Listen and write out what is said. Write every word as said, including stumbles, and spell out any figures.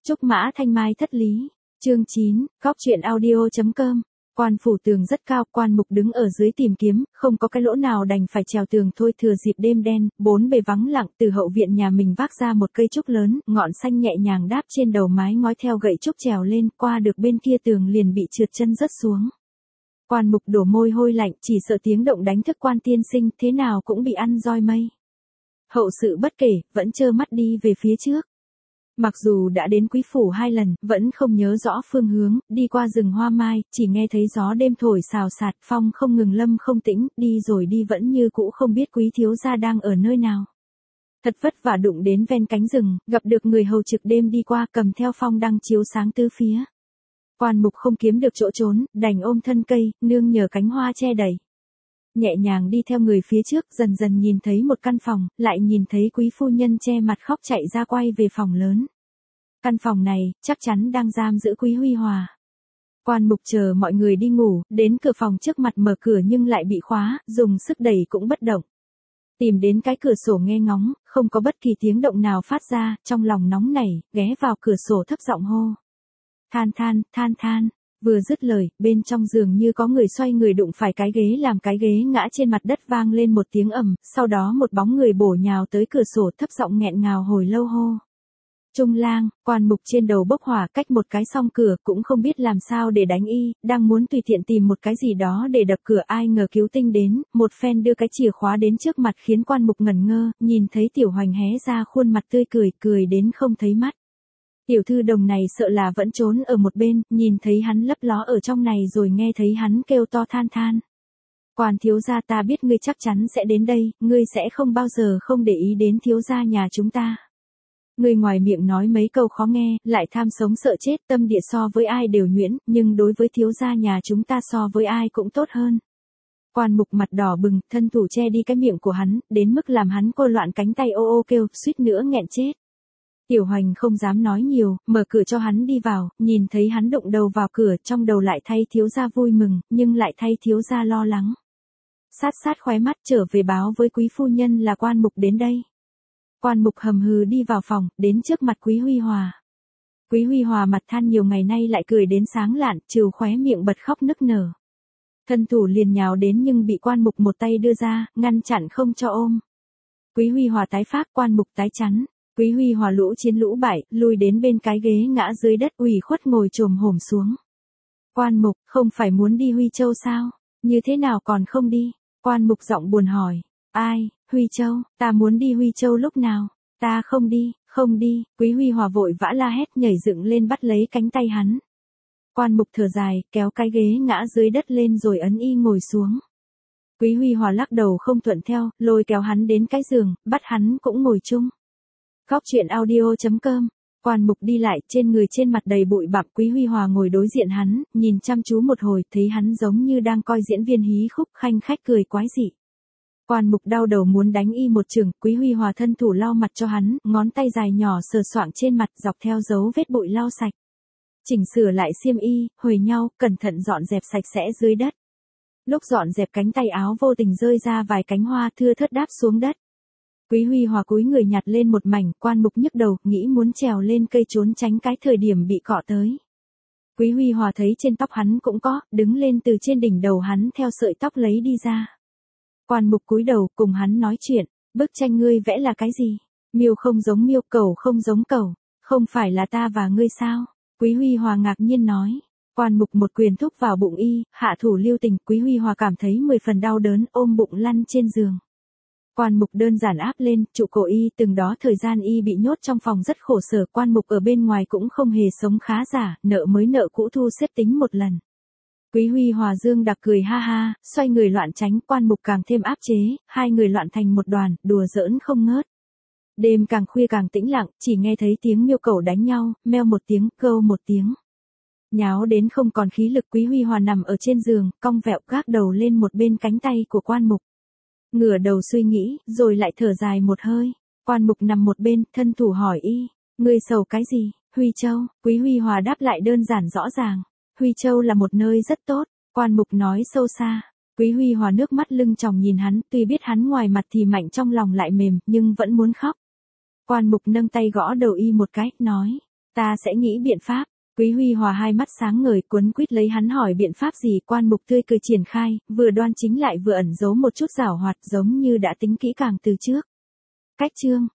Trúc mã thanh mai thất lý. Chương chín, Cóc truyện audio chấm com. Quan phủ tường rất cao, quan mục đứng ở dưới tìm kiếm, không có cái lỗ nào đành phải trèo tường thôi. Thừa dịp đêm đen, bốn bề vắng lặng, từ hậu viện nhà mình vác ra một cây trúc lớn, ngọn xanh nhẹ nhàng đáp trên đầu mái ngói, theo gậy trúc trèo lên, qua được bên kia tường liền bị trượt chân rớt xuống. Quan mục đổ môi hôi lạnh, chỉ sợ tiếng động đánh thức quan tiên sinh, thế nào cũng bị ăn roi mây. Hậu sự bất kể, vẫn trơ mắt đi về phía trước. Mặc dù đã đến quý phủ hai lần, vẫn không nhớ rõ phương hướng, đi qua rừng hoa mai, chỉ nghe thấy gió đêm thổi xào xạc, phong không ngừng lâm không tĩnh, đi rồi đi vẫn như cũ không biết quý thiếu gia đang ở nơi nào. Thật vất vả đụng đến ven cánh rừng, gặp được người hầu trực đêm đi qua, cầm theo phong đăng chiếu sáng tứ phía. Quan mục không kiếm được chỗ trốn, đành ôm thân cây, nương nhờ cánh hoa che đẩy. Nhẹ nhàng đi theo người phía trước, dần dần nhìn thấy một căn phòng, lại nhìn thấy quý phu nhân che mặt khóc chạy ra quay về phòng lớn. Căn phòng này, chắc chắn đang giam giữ quý Huy Hòa. Quan mục chờ mọi người đi ngủ, đến cửa phòng trước mặt mở cửa nhưng lại bị khóa, dùng sức đẩy cũng bất động. Tìm đến cái cửa sổ nghe ngóng, không có bất kỳ tiếng động nào phát ra, trong lòng nóng nảy, ghé vào cửa sổ thấp giọng hô. Than than, than than. Vừa dứt lời, bên trong giường như có người xoay người đụng phải cái ghế làm cái ghế ngã trên mặt đất, vang lên một tiếng ầm, sau đó một bóng người bổ nhào tới cửa sổ, thấp giọng nghẹn ngào hồi lâu hô. Trung lang. Quan mục trên đầu bốc hỏa, cách một cái song cửa, cũng không biết làm sao để đánh y, đang muốn tùy tiện tìm một cái gì đó để đập cửa, ai ngờ cứu tinh đến, một phen đưa cái chìa khóa đến trước mặt khiến quan mục ngẩn ngơ, nhìn thấy Tiểu Hoành hé ra khuôn mặt tươi cười, cười đến không thấy mắt. Tiểu thư đồng này sợ là vẫn trốn ở một bên, nhìn thấy hắn lấp ló ở trong này rồi nghe thấy hắn kêu to than than. Quan thiếu gia, ta biết ngươi chắc chắn sẽ đến đây, ngươi sẽ không bao giờ không để ý đến thiếu gia nhà chúng ta. Ngươi ngoài miệng nói mấy câu khó nghe, lại tham sống sợ chết, tâm địa so với ai đều nhuyễn, nhưng đối với thiếu gia nhà chúng ta so với ai cũng tốt hơn. Quan mục mặt đỏ bừng, thân thủ che đi cái miệng của hắn, đến mức làm hắn cô loạn cánh tay ô ô kêu, suýt nữa nghẹn chết. Tiểu Hoành không dám nói nhiều, mở cửa cho hắn đi vào, nhìn thấy hắn đụng đầu vào cửa, trong đầu lại thay thiếu gia vui mừng, nhưng lại thay thiếu gia lo lắng. Sát sát khóe mắt trở về báo với quý phu nhân là quan mục đến đây. Quan mục hầm hừ đi vào phòng, đến trước mặt quý Huy Hòa. Quý Huy Hòa mặt than nhiều ngày nay lại cười đến sáng lạn, trừ khóe miệng bật khóc nức nở. Thân thủ liền nhào đến nhưng bị quan mục một tay đưa ra, ngăn chặn không cho ôm. Quý Huy Hòa tái phát, quan mục tái chắn. Quý Huy Hòa lũ chiến lũ bại, lui đến bên cái ghế ngã dưới đất, ủy khuất ngồi chồm hổm xuống. Quan mục, không phải muốn đi Huy Châu sao? Như thế nào còn không đi? Quan mục giọng buồn hỏi. Ai, Huy Châu, ta muốn đi Huy Châu lúc nào? Ta không đi, không đi. Quý Huy Hòa vội vã la hét, nhảy dựng lên bắt lấy cánh tay hắn. Quan mục thở dài, kéo cái ghế ngã dưới đất lên rồi ấn y ngồi xuống. Quý Huy Hòa lắc đầu không thuận theo, lôi kéo hắn đến cái giường, bắt hắn cũng ngồi chung. Cóc truyện audio chấm com. Quan mục đi lại, trên người trên mặt đầy bụi bặm. Quý Huy Hòa ngồi đối diện hắn, nhìn chăm chú một hồi, thấy hắn giống như đang coi diễn viên hí khúc, khanh khách cười quái dị. Quan mục đau đầu muốn đánh y một chưởng, Quý Huy Hòa thân thủ lau mặt cho hắn, ngón tay dài nhỏ sờ soạng trên mặt, dọc theo dấu vết bụi lau sạch. Chỉnh sửa lại xiêm y, huề nhau, cẩn thận dọn dẹp sạch sẽ dưới đất. Lúc dọn dẹp cánh tay áo vô tình rơi ra vài cánh hoa thưa thớt đáp xuống đất. Quý Huy Hòa cúi người nhặt lên một mảnh, quan mục nhức đầu, nghĩ muốn trèo lên cây trốn tránh cái thời điểm bị cọ tới. Quý Huy Hòa thấy trên tóc hắn cũng có, đứng lên từ trên đỉnh đầu hắn theo sợi tóc lấy đi ra. Quan mục cúi đầu cùng hắn nói chuyện, bức tranh ngươi vẽ là cái gì? Miêu không giống miêu, cẩu không giống cẩu, không phải là ta và ngươi sao? Quý Huy Hòa ngạc nhiên nói. Quan mục một quyền thúc vào bụng y, hạ thủ lưu tình, Quý Huy Hòa cảm thấy mười phần đau đớn, ôm bụng lăn trên giường. Quan mục đơn giản áp lên, trụ cổ y, từng đó thời gian y bị nhốt trong phòng rất khổ sở, quan mục ở bên ngoài cũng không hề sống khá giả, nợ mới nợ cũ thu xếp tính một lần. Quý Huy Hòa dương đặc cười ha ha, xoay người loạn tránh, quan mục càng thêm áp chế, hai người loạn thành một đoàn, đùa giỡn không ngớt. Đêm càng khuya càng tĩnh lặng, chỉ nghe thấy tiếng miêu cẩu đánh nhau, meo một tiếng, câu một tiếng. Nháo đến không còn khí lực, Quý Huy Hòa nằm ở trên giường, cong vẹo gác đầu lên một bên cánh tay của quan mục. Ngửa đầu suy nghĩ, rồi lại thở dài một hơi. Quan mục nằm một bên, thân thủ hỏi y, ngươi sầu cái gì? Huy Châu. Quý Huy Hòa đáp lại đơn giản rõ ràng. Huy Châu là một nơi rất tốt. Quan mục nói sâu xa. Quý Huy Hòa nước mắt lưng tròng nhìn hắn, tuy biết hắn ngoài mặt thì mạnh trong lòng lại mềm, nhưng vẫn muốn khóc. Quan mục nâng tay gõ đầu y một cái, nói, Ta sẽ nghĩ biện pháp. Quý Huy Hòa hai mắt sáng ngời cuốn quýt lấy hắn hỏi biện pháp gì. Quan Mục tươi cười triển khai, vừa đoan chính lại vừa ẩn giấu một chút giảo hoạt giống như đã tính kỹ càng từ trước. Cách chương